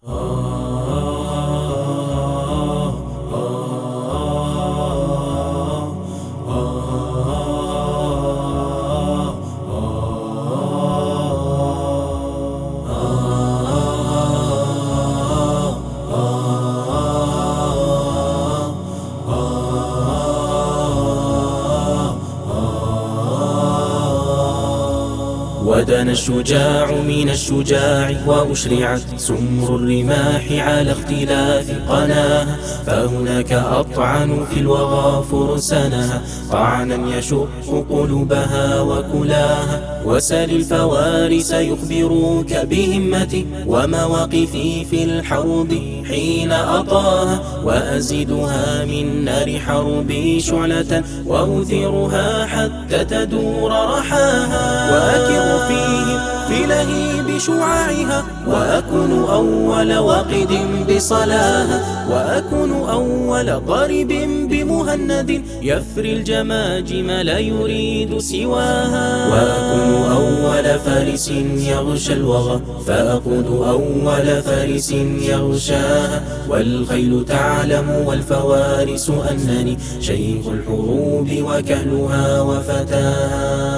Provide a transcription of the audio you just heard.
ودنا الشجاع من الشجاع وأشرعت سمر الرماح على اختلاف قناها، فهناك أطعن في الوغى فرسانها طعنا يشق قلوبها وكلاها. وسل الفوارس يخبروك بهمتي ومواقفي في الحرب حين أطاها، وأزيدها من نار حربي شعلة وأثيرها حتى تدور رحاها، وأكر فيهم في لهيب شعاعها وأكون أول واقد بصلاها، وأكون أول ضارب بمهند يفري الجماجم لا يريد سواها، وأكون أول فارس يغشى الوغى فأقود أول فارس يغشاها. والخيل تعلم والفوارس أنني شيخ الحروب وكهلها وفتاها.